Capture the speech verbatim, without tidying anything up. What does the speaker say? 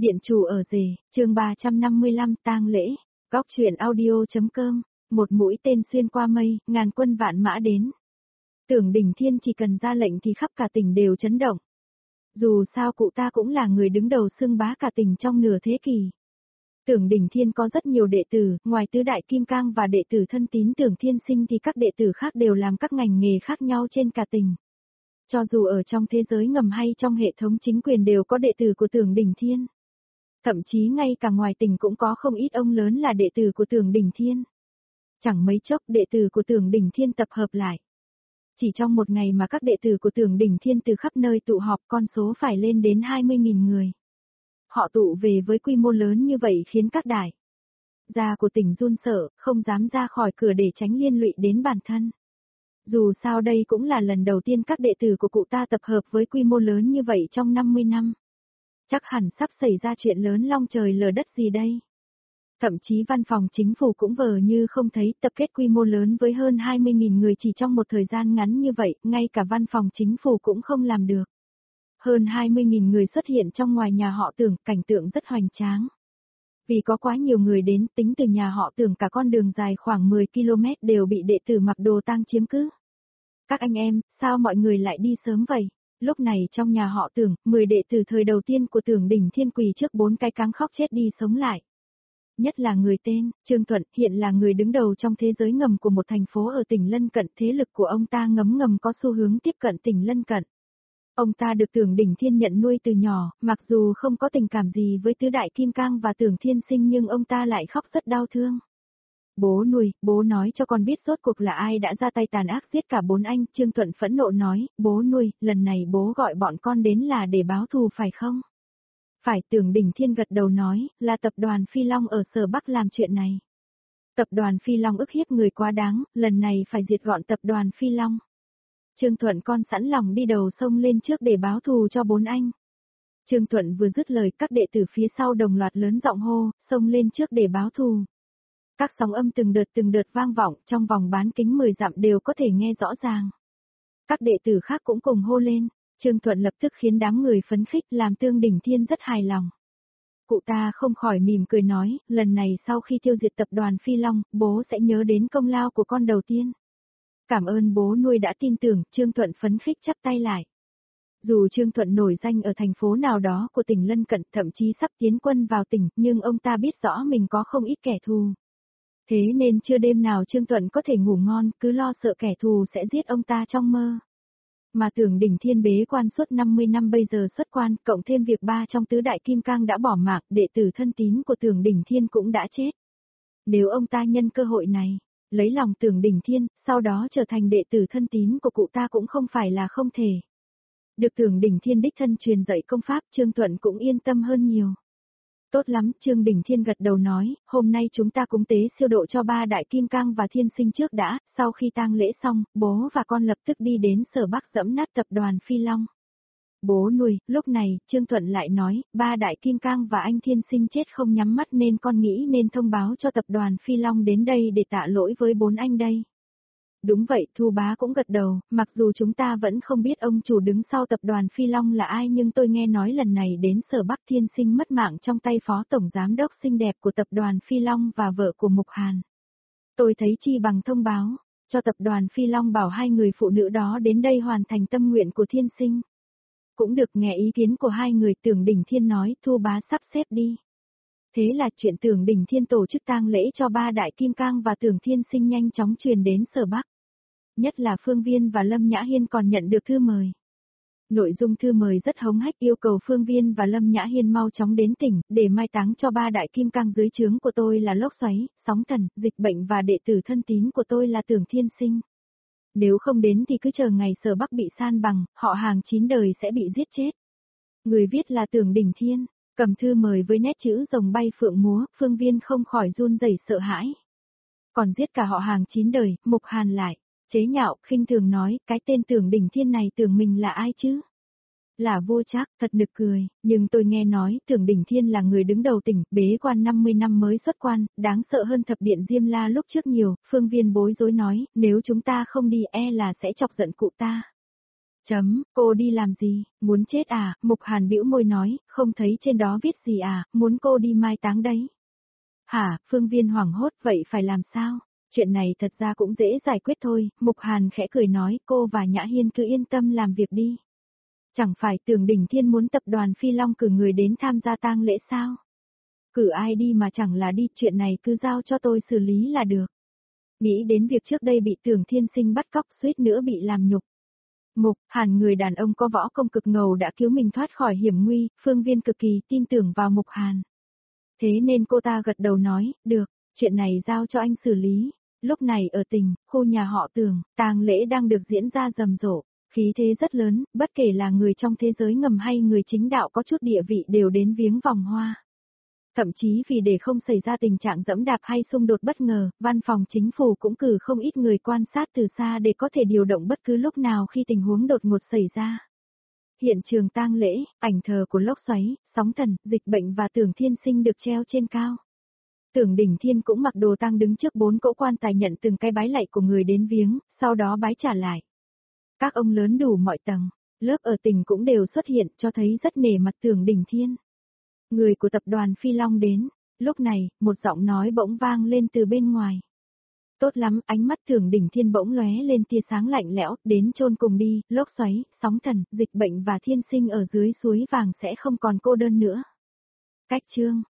Điện chủ ở rể, chương ba trăm năm mươi lăm tang lễ, góc truyện audio.com, một mũi tên xuyên qua mây, ngàn quân vạn mã đến. Tưởng Đình Thiên chỉ cần ra lệnh thì khắp cả tỉnh đều chấn động. Dù sao cụ ta cũng là người đứng đầu xưng bá cả tỉnh trong nửa thế kỷ. Tưởng Đình Thiên có rất nhiều đệ tử, ngoài tứ đại kim cang và đệ tử thân tín Tưởng Thiên Sinh thì các đệ tử khác đều làm các ngành nghề khác nhau trên cả tỉnh. Cho dù ở trong thế giới ngầm hay trong hệ thống chính quyền đều có đệ tử của Tưởng Đình Thiên. Thậm chí ngay cả ngoài tỉnh cũng có không ít ông lớn là đệ tử của Tưởng Đình Thiên. Chẳng mấy chốc đệ tử của Tưởng Đình Thiên tập hợp lại. Chỉ trong một ngày mà các đệ tử của Tưởng Đình Thiên từ khắp nơi tụ họp, con số phải lên đến hai mươi nghìn người. Họ tụ về với quy mô lớn như vậy khiến các đại gia của tỉnh run sợ, không dám ra khỏi cửa để tránh liên lụy đến bản thân. Dù sao đây cũng là lần đầu tiên các đệ tử của cụ ta tập hợp với quy mô lớn như vậy trong năm mươi năm. Chắc hẳn sắp xảy ra chuyện lớn long trời lở đất gì đây. Thậm chí văn phòng chính phủ cũng vờ như không thấy, tập kết quy mô lớn với hơn hai mươi nghìn người chỉ trong một thời gian ngắn như vậy, ngay cả văn phòng chính phủ cũng không làm được. Hơn hai mươi nghìn người xuất hiện trong ngoài nhà họ Tưởng, cảnh tượng rất hoành tráng. Vì có quá nhiều người đến, tính từ nhà họ Tưởng cả con đường dài khoảng mười ki lô mét đều bị đệ tử mặc đồ tang chiếm cứ. Các anh em, sao mọi người lại đi sớm vậy? Lúc này trong nhà họ Tưởng, mười đệ tử thời đầu tiên của Tưởng Đình Thiên quỳ trước bốn cái cáng khóc chết đi sống lại. Nhất là người tên Trương Thuận, hiện là người đứng đầu trong thế giới ngầm của một thành phố ở tỉnh lân cận, thế lực của ông ta ngấm ngầm có xu hướng tiếp cận tỉnh lân cận. Ông ta được Tưởng Đình Thiên nhận nuôi từ nhỏ, mặc dù không có tình cảm gì với tứ đại kim cang và Tưởng Thiên Sinh nhưng ông ta lại khóc rất đau thương. Bố nuôi, bố nói cho con biết rốt cuộc là ai đã ra tay tàn ác giết cả bốn anh, Trương Thuận phẫn nộ nói, bố nuôi, lần này bố gọi bọn con đến là để báo thù phải không? Phải, Tưởng Đình Thiên gật đầu nói, là tập đoàn Phi Long ở Sở Bắc làm chuyện này. Tập đoàn Phi Long ức hiếp người quá đáng, lần này phải diệt gọn tập đoàn Phi Long. Trương Thuận con sẵn lòng đi đầu sông lên trước để báo thù cho bốn anh. Trương Thuận vừa dứt lời các đệ tử phía sau đồng loạt lớn giọng hô, xông lên trước để báo thù. Các sóng âm từng đợt từng đợt vang vọng, trong vòng bán kính mười dặm đều có thể nghe rõ ràng. Các đệ tử khác cũng cùng hô lên, Trương Thuận lập tức khiến đám người phấn khích làm Tưởng Đình Thiên rất hài lòng. Cụ ta không khỏi mỉm cười nói, lần này sau khi tiêu diệt tập đoàn Phi Long, bố sẽ nhớ đến công lao của con đầu tiên. Cảm ơn bố nuôi đã tin tưởng, Trương Thuận phấn khích chắp tay lại. Dù Trương Thuận nổi danh ở thành phố nào đó của tỉnh lân cận, thậm chí sắp tiến quân vào tỉnh, nhưng ông ta biết rõ mình có không ít kẻ thù. Thế nên chưa đêm nào Trương Thuận có thể ngủ ngon, cứ lo sợ kẻ thù sẽ giết ông ta trong mơ. Mà Tưởng Đình Thiên bế quan suốt năm mươi năm bây giờ xuất quan, cộng thêm việc ba trong tứ đại kim cang đã bỏ mạng, đệ tử thân tín của Tưởng Đình Thiên cũng đã chết. Nếu ông ta nhân cơ hội này, lấy lòng Tưởng Đình Thiên, sau đó trở thành đệ tử thân tín của cụ ta cũng không phải là không thể. Được Tưởng Đình Thiên đích thân truyền dạy công pháp, Trương Thuận cũng yên tâm hơn nhiều. Tốt lắm, Trương Đình Thiên gật đầu nói, hôm nay chúng ta cúng tế siêu độ cho ba đại kim cang và thiên sinh trước đã, sau khi tang lễ xong, bố và con lập tức đi đến Sở Bắc dẫm nát tập đoàn Phi Long. Bố nuôi, lúc này, Trương Thuận lại nói, ba đại kim cang và anh thiên sinh chết không nhắm mắt nên con nghĩ nên thông báo cho tập đoàn Phi Long đến đây để tạ lỗi với bốn anh đây. Đúng vậy, Thu Bá cũng gật đầu, mặc dù chúng ta vẫn không biết ông chủ đứng sau tập đoàn Phi Long là ai nhưng tôi nghe nói lần này đến Sở Bắc thiên sinh mất mạng trong tay phó tổng giám đốc xinh đẹp của tập đoàn Phi Long và vợ của Mục Hàn. Tôi thấy chi bằng thông báo, cho tập đoàn Phi Long bảo hai người phụ nữ đó đến đây hoàn thành tâm nguyện của thiên sinh. Cũng được, nghe ý kiến của hai người, Tưởng Đình Thiên nói, Thu Bá sắp xếp đi. Thế là chuyện Tưởng Đình Thiên tổ chức tang lễ cho ba đại kim cang và Tưởng Thiên Sinh nhanh chóng truyền đến Sở Bắc. Nhất là Phương Viên và Lâm Nhã Hiên còn nhận được thư mời. Nội dung thư mời rất hống hách, yêu cầu Phương Viên và Lâm Nhã Hiên mau chóng đến tỉnh, để mai táng cho ba đại kim cang dưới trướng của tôi là lốc xoáy, sóng thần, dịch bệnh và đệ tử thân tín của tôi là Tưởng Thiên Sinh. Nếu không đến thì cứ chờ ngày Sở Bắc bị san bằng, họ hàng chín đời sẽ bị giết chết. Người viết là Tưởng Đình Thiên, cầm thư mời với nét chữ rồng bay phượng múa, Phương Viên không khỏi run rẩy sợ hãi. Còn giết cả họ hàng chín đời, Mục Hàn lại chế nhạo, khinh thường nói, cái tên Tưởng Đình Thiên này tưởng mình là ai chứ? Là Vô Trác, thật nực cười, nhưng tôi nghe nói, Tưởng Đình Thiên là người đứng đầu tỉnh, bế quan năm mươi năm mới xuất quan, đáng sợ hơn thập điện Diêm La lúc trước nhiều, Phương Viên bối rối nói, nếu chúng ta không đi e là sẽ chọc giận cụ ta. Chấm, cô đi làm gì, muốn chết à, Mục Hàn bĩu môi nói, không thấy trên đó viết gì à, muốn cô đi mai táng đấy. Hả, Phương Viên hoảng hốt, vậy phải làm sao? Chuyện này thật ra cũng dễ giải quyết thôi, Mục Hàn khẽ cười nói, cô và Nhã Hiên cứ yên tâm làm việc đi. Chẳng phải Tưởng Đình Thiên muốn tập đoàn Phi Long cử người đến tham gia tang lễ sao? Cử ai đi mà chẳng là đi, chuyện này cứ giao cho tôi xử lý là được. Nghĩ đến việc trước đây bị Tưởng Thiên Sinh bắt cóc suýt nữa bị làm nhục. Mục Hàn, người đàn ông có võ công cực ngầu đã cứu mình thoát khỏi hiểm nguy, Phương Viên cực kỳ tin tưởng vào Mục Hàn. Thế nên cô ta gật đầu nói, được, chuyện này giao cho anh xử lý. Lúc này ở tỉnh, khu nhà họ Tưởng, tang lễ đang được diễn ra rầm rộ, khí thế rất lớn, bất kể là người trong thế giới ngầm hay người chính đạo có chút địa vị đều đến viếng vòng hoa. Thậm chí vì để không xảy ra tình trạng dẫm đạp hay xung đột bất ngờ, văn phòng chính phủ cũng cử không ít người quan sát từ xa để có thể điều động bất cứ lúc nào khi tình huống đột ngột xảy ra. Hiện trường tang lễ, ảnh thờ của lốc xoáy, sóng thần, dịch bệnh và Tưởng Thiên Sinh được treo trên cao. Tưởng Đình Thiên cũng mặc đồ tang đứng trước bốn cỗ quan tài nhận từng cái bái lạy của người đến viếng, sau đó bái trả lại. Các ông lớn đủ mọi tầng, lớp ở tỉnh cũng đều xuất hiện cho thấy rất nể mặt Tưởng Đình Thiên. Người của tập đoàn Phi Long đến, lúc này, một giọng nói bỗng vang lên từ bên ngoài. Tốt lắm, ánh mắt Tưởng Đình Thiên bỗng lóe lên tia sáng lạnh lẽo, đến chôn cùng đi, lốc xoáy, sóng thần, dịch bệnh và Thiên Sinh ở dưới suối vàng sẽ không còn cô đơn nữa. Cách chương